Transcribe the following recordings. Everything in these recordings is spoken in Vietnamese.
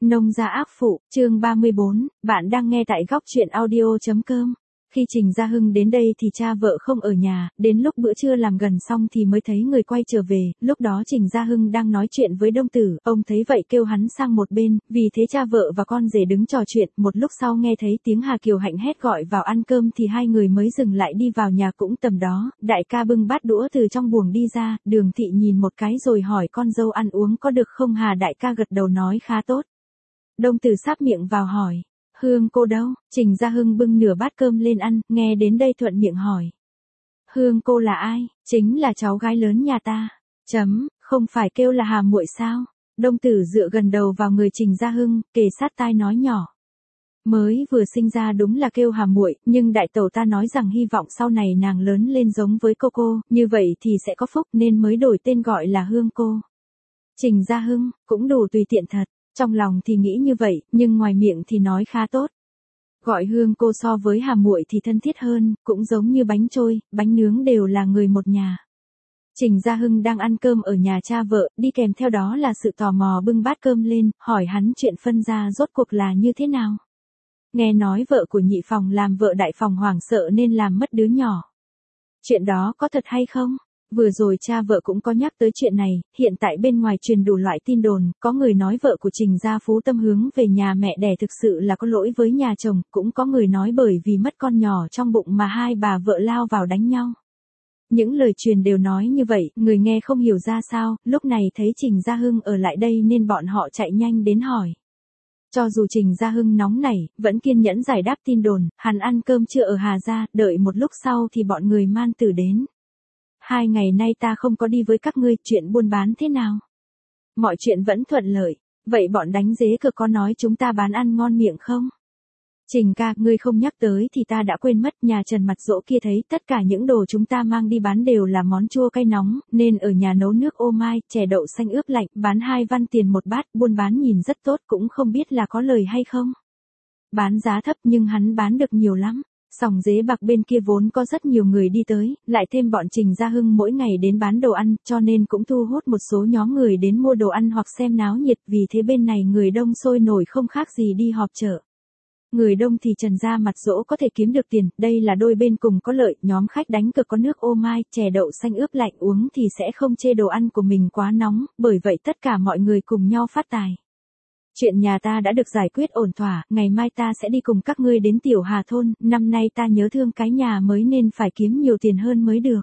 Nông gia ác phụ, chương 34, bạn đang nghe tại góc truyện audio.com. Khi Trình Gia Hưng đến đây thì cha vợ không ở nhà, đến lúc bữa trưa làm gần xong thì mới thấy người quay trở về, lúc đó Trình Gia Hưng đang nói chuyện với Đông Tử, ông thấy vậy kêu hắn sang một bên, vì thế cha vợ và con rể đứng trò chuyện, một lúc sau nghe thấy tiếng Hà Kiều Hạnh hét gọi vào ăn cơm thì hai người mới dừng lại đi vào nhà cũng tầm đó, đại ca bưng bát đũa từ trong buồng đi ra, Đường Thị nhìn một cái rồi hỏi con dâu ăn uống có được không Hà đại ca gật đầu nói khá tốt. Đông Tử sáp miệng vào hỏi. Hương cô đâu? Trình Gia Hưng bưng nửa bát cơm lên ăn, nghe đến đây thuận miệng hỏi. Hương cô là ai? Chính là cháu gái lớn nhà ta. Không phải kêu là Hà muội sao? Đông Tử dựa gần đầu vào người Trình Gia Hưng, kề sát tai nói nhỏ. Mới vừa sinh ra đúng là kêu Hà muội, nhưng đại tẩu ta nói rằng hy vọng sau này nàng lớn lên giống với cô, như vậy thì sẽ có phúc nên mới đổi tên gọi là Hương cô. Trình Gia Hưng, cũng đủ tùy tiện thật. Trong lòng thì nghĩ như vậy, nhưng ngoài miệng thì nói khá tốt. Gọi Hương cô so với Hà muội thì thân thiết hơn, cũng giống như bánh trôi, bánh nướng đều là người một nhà. Trình Gia Hưng đang ăn cơm ở nhà cha vợ, đi kèm theo đó là sự tò mò bưng bát cơm lên, hỏi hắn chuyện phân gia rốt cuộc là như thế nào. Nghe nói vợ của nhị phòng làm vợ đại phòng hoảng sợ nên làm mất đứa nhỏ. Chuyện đó có thật hay không? Vừa rồi cha vợ cũng có nhắc tới chuyện này, hiện tại bên ngoài truyền đủ loại tin đồn, có người nói vợ của Trình Gia Phú Tâm hướng về nhà mẹ đẻ thực sự là có lỗi với nhà chồng, cũng có người nói bởi vì mất con nhỏ trong bụng mà hai bà vợ lao vào đánh nhau. Những lời truyền đều nói như vậy, người nghe không hiểu ra sao, lúc này thấy Trình Gia Hưng ở lại đây nên bọn họ chạy nhanh đến hỏi. Cho dù Trình Gia Hưng nóng nảy, vẫn kiên nhẫn giải đáp tin đồn, hắn ăn cơm trưa ở Hà Gia, đợi một lúc sau thì bọn người Man Tử đến. 2 ngày nay ta không có đi với các ngươi, chuyện buôn bán thế nào? Mọi chuyện vẫn thuận lợi, vậy bọn đánh dế cờ có nói chúng ta bán ăn ngon miệng không? Trình ca, ngươi không nhắc tới thì ta đã quên mất, nhà Trần Mặt Dỗ kia thấy tất cả những đồ chúng ta mang đi bán đều là món chua cay nóng, nên ở nhà nấu nước ô mai, chè đậu xanh ướp lạnh, bán 2 văn tiền một bát, buôn bán nhìn rất tốt, cũng không biết là có lời hay không. Bán giá thấp nhưng hắn bán được nhiều lắm. Sòng dế bạc bên kia vốn có rất nhiều người đi tới, lại thêm bọn Trình Gia Hưng mỗi ngày đến bán đồ ăn, cho nên cũng thu hút một số nhóm người đến mua đồ ăn hoặc xem náo nhiệt, vì thế bên này người đông sôi nổi không khác gì đi họp chợ. Người đông thì Trần Gia Mặt Dỗ có thể kiếm được tiền, đây là đôi bên cùng có lợi, nhóm khách đánh cược có nước ô mai, chè đậu xanh ướp lạnh uống thì sẽ không chê đồ ăn của mình quá nóng, bởi vậy tất cả mọi người cùng nhau phát tài. Chuyện nhà ta đã được giải quyết ổn thỏa, ngày mai ta sẽ đi cùng các ngươi đến Tiểu Hà Thôn, năm nay ta nhớ thương cái nhà mới nên phải kiếm nhiều tiền hơn mới được.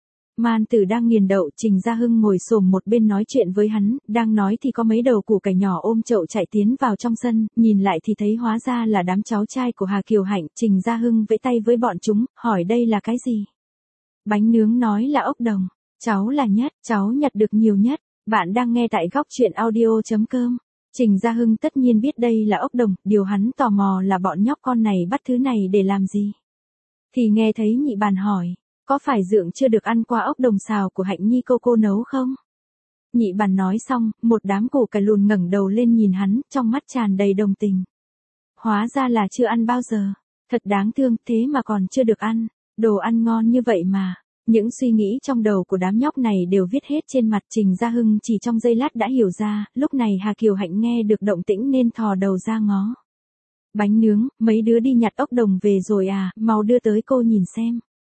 Man Tử đang nghiền đậu, Trình Gia Hưng ngồi xổm một bên nói chuyện với hắn, đang nói thì có mấy đầu củ cải nhỏ ôm chậu chạy tiến vào trong sân, nhìn lại thì thấy hóa ra là đám cháu trai của Hà Kiều Hạnh, Trình Gia Hưng vẫy tay với bọn chúng, hỏi đây là cái gì? Bánh nướng nói là ốc đồng, cháu là nhất, cháu nhặt được nhiều nhất, bạn đang nghe tại góc truyện audio.com. Trình Gia Hưng tất nhiên biết đây là ốc đồng, điều hắn tò mò là bọn nhóc con này bắt thứ này để làm gì. Thì nghe thấy nhị bàn hỏi, có phải Dượng chưa được ăn qua ốc đồng xào của Hạnh Nhi cô nấu không? Nhị bàn nói xong, một đám củ cải lùn ngẩng đầu lên nhìn hắn, trong mắt tràn đầy đồng tình. Hóa ra là chưa ăn bao giờ, thật đáng thương, thế mà còn chưa được ăn, đồ ăn ngon như vậy mà. Những suy nghĩ trong đầu của đám nhóc này đều viết hết trên mặt. Trình Gia Hưng chỉ trong giây lát đã hiểu ra, lúc này Hà Kiều Hạnh nghe được động tĩnh nên thò đầu ra ngó. Bánh nướng, mấy đứa đi nhặt ốc đồng về rồi à, mau đưa tới cô nhìn xem.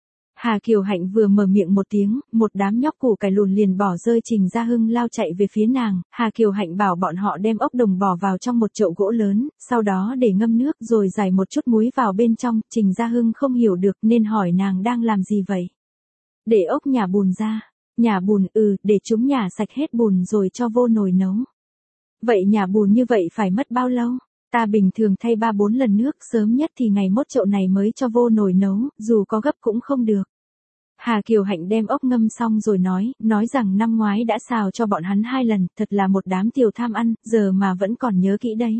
Hà Kiều Hạnh vừa mở miệng một tiếng, một đám nhóc củ cải lùn liền bỏ rơi. Trình Gia Hưng lao chạy về phía nàng, Hà Kiều Hạnh bảo bọn họ đem ốc đồng bỏ vào trong một chậu gỗ lớn, sau đó để ngâm nước rồi rải một chút muối vào bên trong. Trình Gia Hưng không hiểu được nên hỏi nàng đang làm gì vậy. Để ốc nhả bùn ra. Nhả bùn, để chúng nhả sạch hết bùn rồi cho vô nồi nấu. Vậy nhả bùn như vậy phải mất bao lâu? Ta bình thường thay 3-4 lần nước, sớm nhất thì ngày mốt chậu này mới cho vô nồi nấu, dù có gấp cũng không được. Hà Kiều Hạnh đem ốc ngâm xong rồi nói rằng năm ngoái đã xào cho bọn hắn 2 lần, thật là một đám tiểu tham ăn, giờ mà vẫn còn nhớ kỹ đấy.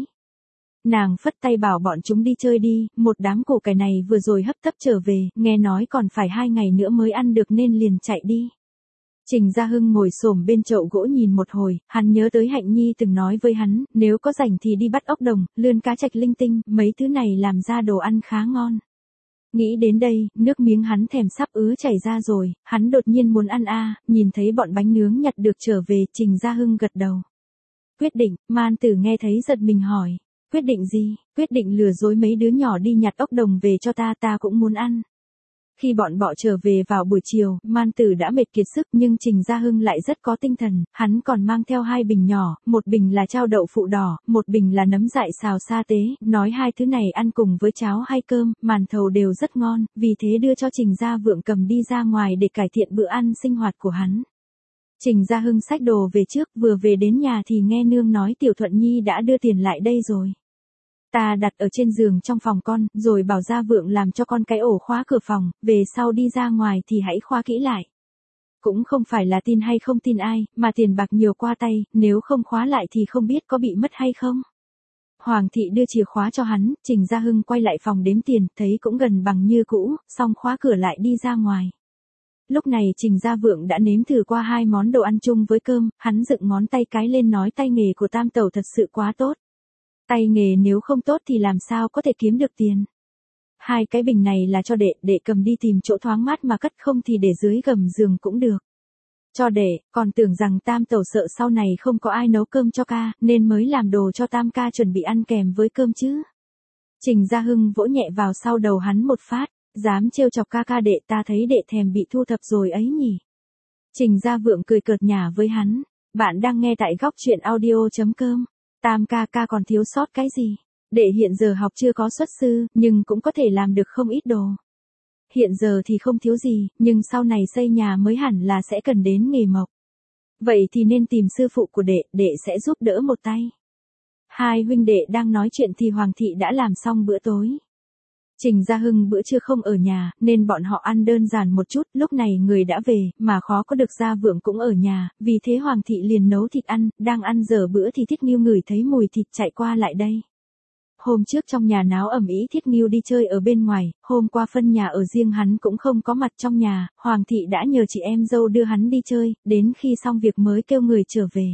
Nàng phất tay bảo bọn chúng đi chơi đi, một đám củ cải này vừa rồi hấp tấp trở về, nghe nói còn phải 2 ngày nữa mới ăn được nên liền chạy đi. Trình Gia Hưng ngồi xổm bên chậu gỗ nhìn một hồi, hắn nhớ tới Hạnh Nhi từng nói với hắn, nếu có rảnh thì đi bắt ốc đồng, lươn cá trạch linh tinh, mấy thứ này làm ra đồ ăn khá ngon. Nghĩ đến đây, nước miếng hắn thèm sắp ứa chảy ra rồi, hắn đột nhiên muốn ăn nhìn thấy bọn bánh nướng nhặt được trở về, Trình Gia Hưng gật đầu. Quyết định, Man Tử nghe thấy giật mình hỏi. Quyết định gì? Quyết định lừa dối mấy đứa nhỏ đi nhặt ốc đồng về cho ta cũng muốn ăn. Khi bọn bọ trở về vào buổi chiều, Man Tử đã mệt kiệt sức nhưng Trình Gia Hưng lại rất có tinh thần, hắn còn mang theo 2 bình nhỏ, một bình là chao đậu phụ đỏ, một bình là nấm dại xào sa tế, nói 2 thứ này ăn cùng với cháo hay cơm, màn thầu đều rất ngon, vì thế đưa cho Trình Gia Vượng cầm đi ra ngoài để cải thiện bữa ăn sinh hoạt của hắn. Trình Gia Hưng xách đồ về trước, vừa về đến nhà thì nghe nương nói Tiểu Thuận Nhi đã đưa tiền lại đây rồi. Ta đặt ở trên giường trong phòng con, rồi bảo Gia Vượng làm cho con cái ổ khóa cửa phòng, về sau đi ra ngoài thì hãy khóa kỹ lại. Cũng không phải là tin hay không tin ai, mà tiền bạc nhiều qua tay, nếu không khóa lại thì không biết có bị mất hay không. Hoàng thị đưa chìa khóa cho hắn, Trình Gia Hưng quay lại phòng đếm tiền, thấy cũng gần bằng như cũ, xong khóa cửa lại đi ra ngoài. Lúc này Trình Gia Vượng đã nếm thử qua 2 món đồ ăn chung với cơm, hắn dựng ngón tay cái lên nói tay nghề của Tam Tẩu thật sự quá tốt. Tay nghề nếu không tốt thì làm sao có thể kiếm được tiền. 2 cái bình này là cho đệ cầm đi tìm chỗ thoáng mát mà cất, không thì để dưới gầm giường cũng được. Cho đệ, còn tưởng rằng Tam Tẩu sợ sau này không có ai nấu cơm cho ca, nên mới làm đồ cho Tam ca chuẩn bị ăn kèm với cơm chứ. Trình Gia Hưng vỗ nhẹ vào sau đầu hắn một phát, dám trêu chọc ca đệ, ta thấy đệ thèm bị thu thập rồi ấy nhỉ. Trình Gia Vượng cười cợt nhả với hắn, bạn đang nghe tại góc truyện audio.com. Tam ca còn thiếu sót cái gì? Đệ hiện giờ học chưa có xuất sư, nhưng cũng có thể làm được không ít đồ. Hiện giờ thì không thiếu gì, nhưng sau này xây nhà mới hẳn là sẽ cần đến nghề mộc. Vậy thì nên tìm sư phụ của đệ sẽ giúp đỡ một tay. 2 huynh đệ đang nói chuyện thì Hoàng thị đã làm xong bữa tối. Trình Gia Hưng bữa trưa không ở nhà, nên bọn họ ăn đơn giản một chút, lúc này người đã về, mà khó có được Gia Vượng cũng ở nhà, vì thế Hoàng thị liền nấu thịt ăn, đang ăn dở bữa thì Thiết Ngưu ngửi thấy mùi thịt chạy qua lại đây. Hôm trước trong nhà náo ầm ĩ, Thiết Ngưu đi chơi ở bên ngoài, hôm qua phân nhà ở riêng hắn cũng không có mặt trong nhà, Hoàng thị đã nhờ chị em dâu đưa hắn đi chơi, đến khi xong việc mới kêu người trở về.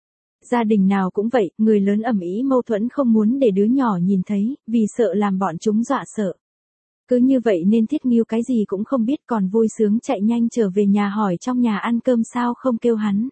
Gia đình nào cũng vậy, người lớn ầm ĩ mâu thuẫn không muốn để đứa nhỏ nhìn thấy, vì sợ làm bọn chúng dọa sợ. Cứ như vậy nên Thiết Ngưu cái gì cũng không biết, còn vui sướng chạy nhanh trở về nhà hỏi trong nhà ăn cơm sao không kêu hắn.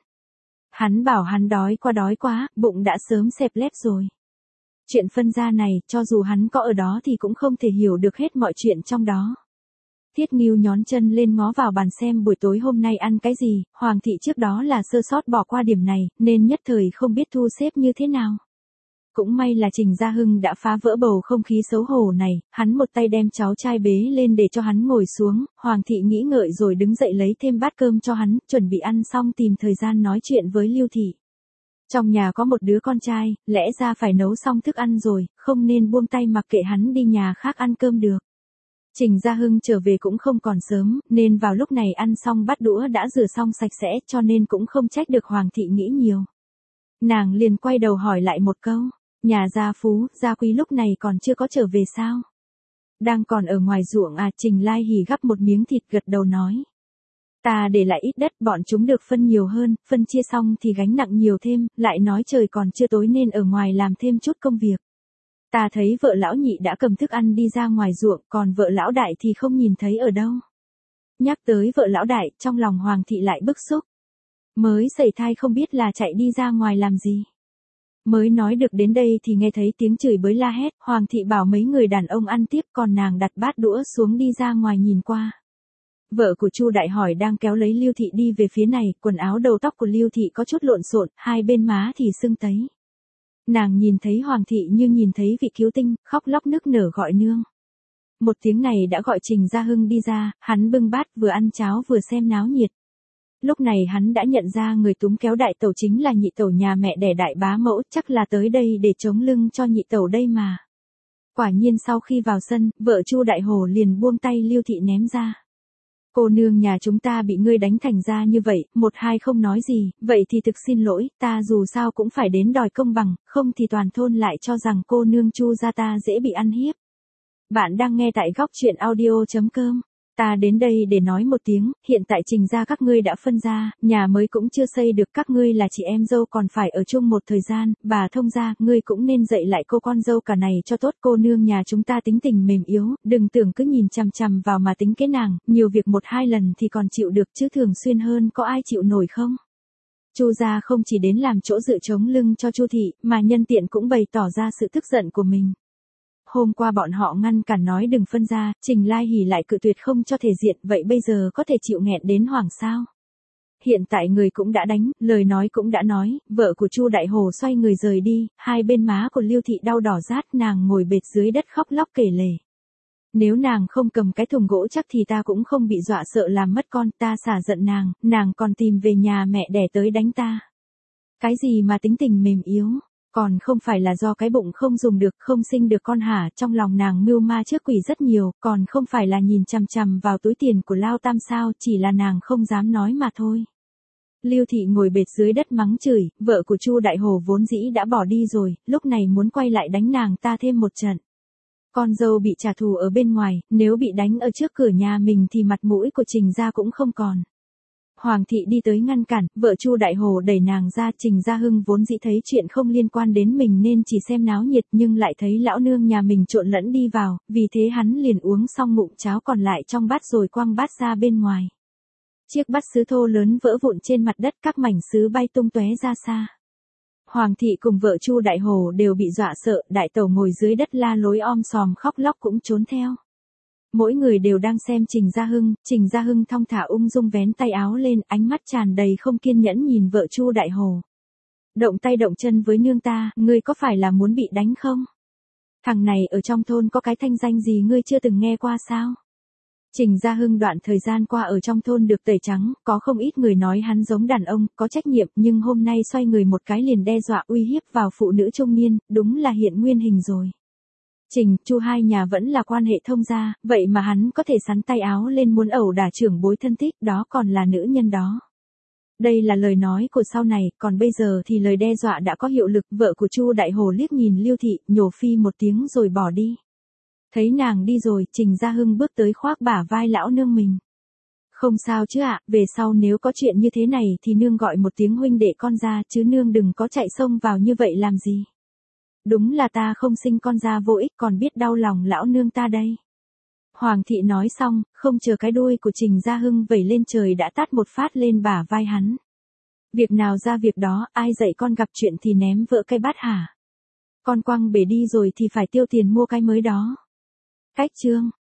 Hắn bảo hắn đói quá, bụng đã sớm xẹp lép rồi. Chuyện phân gia này, cho dù hắn có ở đó thì cũng không thể hiểu được hết mọi chuyện trong đó. Thiết Ngưu nhón chân lên ngó vào bàn xem buổi tối hôm nay ăn cái gì, Hoàng thị trước đó là sơ sót bỏ qua điểm này, nên nhất thời không biết thu xếp như thế nào. Cũng may là Trình Gia Hưng đã phá vỡ bầu không khí xấu hổ này, hắn một tay đem cháu trai bế lên để cho hắn ngồi xuống, Hoàng thị nghĩ ngợi rồi đứng dậy lấy thêm bát cơm cho hắn, chuẩn bị ăn xong tìm thời gian nói chuyện với Lưu thị. Trong nhà có một đứa con trai, lẽ ra phải nấu xong thức ăn rồi, không nên buông tay mặc kệ hắn đi nhà khác ăn cơm được. Trình Gia Hưng trở về cũng không còn sớm, nên vào lúc này ăn xong bát đũa đã rửa xong sạch sẽ, cho nên cũng không trách được Hoàng thị nghĩ nhiều. Nàng liền quay đầu hỏi lại một câu, nhà Gia Phú, Gia Quý lúc này còn chưa có trở về sao? Đang còn ở ngoài ruộng à? Trình Lai Hỉ gắp một miếng thịt gật đầu nói. Ta để lại ít đất, bọn chúng được phân nhiều hơn, phân chia xong thì gánh nặng nhiều thêm, lại nói trời còn chưa tối nên ở ngoài làm thêm chút công việc. Ta thấy vợ lão nhị đã cầm thức ăn đi ra ngoài ruộng, còn vợ lão đại thì không nhìn thấy ở đâu. Nhắc tới vợ lão đại, trong lòng Hoàng thị lại bức xúc. Mới sẩy thai không biết là chạy đi ra ngoài làm gì. Mới nói được đến đây thì nghe thấy tiếng chửi bới la hét, Hoàng thị bảo mấy người đàn ông ăn tiếp, còn nàng đặt bát đũa xuống đi ra ngoài nhìn qua. Vợ của Chu Đại Hỏi đang kéo lấy Lưu thị đi về phía này, quần áo đầu tóc của Lưu thị có chút lộn xộn, 2 bên má thì sưng tấy. Nàng nhìn thấy Hoàng thị như nhìn thấy vị cứu tinh, khóc lóc nức nở gọi nương. Một tiếng này đã gọi Trình Gia Hưng đi ra, hắn bưng bát vừa ăn cháo vừa xem náo nhiệt. Lúc này hắn đã nhận ra người túm kéo đại tẩu chính là nhị tẩu nhà mẹ đẻ đại bá mẫu, chắc là tới đây để chống lưng cho nhị tẩu đây mà. Quả nhiên sau khi vào sân, vợ Chu Đại Hồ liền buông tay Lưu thị ném ra. Cô nương nhà chúng ta bị ngươi đánh thành ra như vậy, 1-2 không nói gì, vậy thì thực xin lỗi, ta dù sao cũng phải đến đòi công bằng, không thì toàn thôn lại cho rằng cô nương Chu gia ta dễ bị ăn hiếp. Bạn đang nghe tại góc truyện audio.com. Ta đến đây để nói một tiếng, hiện tại Trình gia các ngươi đã phân ra, nhà mới cũng chưa xây được, các ngươi là chị em dâu còn phải ở chung một thời gian, bà thông gia, ngươi cũng nên dạy lại cô con dâu cả này cho tốt. Cô nương nhà chúng ta tính tình mềm yếu, đừng tưởng cứ nhìn chằm chằm vào mà tính kế nàng, nhiều việc 1-2 lần thì còn chịu được chứ thường xuyên hơn có ai chịu nổi không? Chu gia không chỉ đến làm chỗ dựa chống lưng cho Chu thị, mà nhân tiện cũng bày tỏ ra sự tức giận của mình. Hôm qua bọn họ ngăn cản nói đừng phân ra, Trình Lai Hỷ lại cự tuyệt không cho thể diện, vậy bây giờ có thể chịu nghẹn đến hoảng sao? Hiện tại người cũng đã đánh, lời nói cũng đã nói, vợ của Chu Đại Hồ xoay người rời đi, hai bên má của Lưu thị đau đỏ rát, nàng ngồi bệt dưới đất khóc lóc kể lể. Nếu nàng không cầm cái thùng gỗ chắc thì ta cũng không bị dọa sợ làm mất con, ta xả giận nàng còn tìm về nhà mẹ đẻ tới đánh ta. Cái gì mà tính tình mềm yếu, còn không phải là do cái bụng không dùng được, không sinh được con hả, trong lòng nàng mưu ma trước quỷ rất nhiều, còn không phải là nhìn chằm chằm vào túi tiền của Lao Tam sao, chỉ là nàng không dám nói mà thôi. Lưu thị ngồi bệt dưới đất mắng chửi, vợ của Chu Đại Hồ vốn dĩ đã bỏ đi rồi, lúc này muốn quay lại đánh nàng ta thêm một trận. Con dâu bị trả thù ở bên ngoài, nếu bị đánh ở trước cửa nhà mình thì mặt mũi của Trình gia cũng không còn. Hoàng thị đi tới ngăn cản, vợ Chu Đại Hồ đẩy nàng ra. Trình Gia Hưng vốn dĩ thấy chuyện không liên quan đến mình nên chỉ xem náo nhiệt, nhưng lại thấy lão nương nhà mình trộn lẫn đi vào, vì thế hắn liền uống xong ngụm cháo còn lại trong bát rồi quăng bát ra bên ngoài. Chiếc bát sứ thô lớn vỡ vụn trên mặt đất, các mảnh sứ bay tung tóe ra xa. Hoàng thị cùng vợ Chu Đại Hồ đều bị dọa sợ, đại tẩu ngồi dưới đất la lối om sòm khóc lóc cũng trốn theo. Mỗi người đều đang xem Trình Gia Hưng thong thả ung dung vén tay áo lên, ánh mắt tràn đầy không kiên nhẫn nhìn vợ Chu Đại Hồ. Động tay động chân với nương ta, ngươi có phải là muốn bị đánh không? Thằng này ở trong thôn có cái thanh danh gì ngươi chưa từng nghe qua sao? Trình Gia Hưng đoạn thời gian qua ở trong thôn được tẩy trắng, có không ít người nói hắn giống đàn ông, có trách nhiệm, nhưng hôm nay xoay người một cái liền đe dọa uy hiếp vào phụ nữ trung niên, đúng là hiện nguyên hình rồi. Chu hai nhà vẫn là quan hệ thông gia, vậy mà hắn có thể sắn tay áo lên muốn ẩu đả trưởng bối thân thích, đó còn là nữ nhân đó. Đây là lời nói của sau này, còn bây giờ thì lời đe dọa đã có hiệu lực. Vợ của Chu Đại Hồ liếc nhìn Lưu thị, nhổ phi một tiếng rồi bỏ đi. Thấy nàng đi rồi, Trình Gia Hưng bước tới khoác bả vai lão nương mình. Không sao chứ ạ, về sau nếu có chuyện như thế này thì nương gọi một tiếng huynh đệ con ra, chứ nương đừng có chạy xông vào như vậy làm gì. Đúng là ta không sinh con ra vô ích, còn biết đau lòng lão nương ta đây. Hoàng thị nói xong, không chờ cái đuôi của Trình Gia Hưng vẩy lên trời đã tát một phát lên bả vai hắn. Việc nào ra việc đó, ai dạy con gặp chuyện thì ném vỡ cái bát hả? Con quăng bể đi rồi thì phải tiêu tiền mua cái mới đó. Cách chương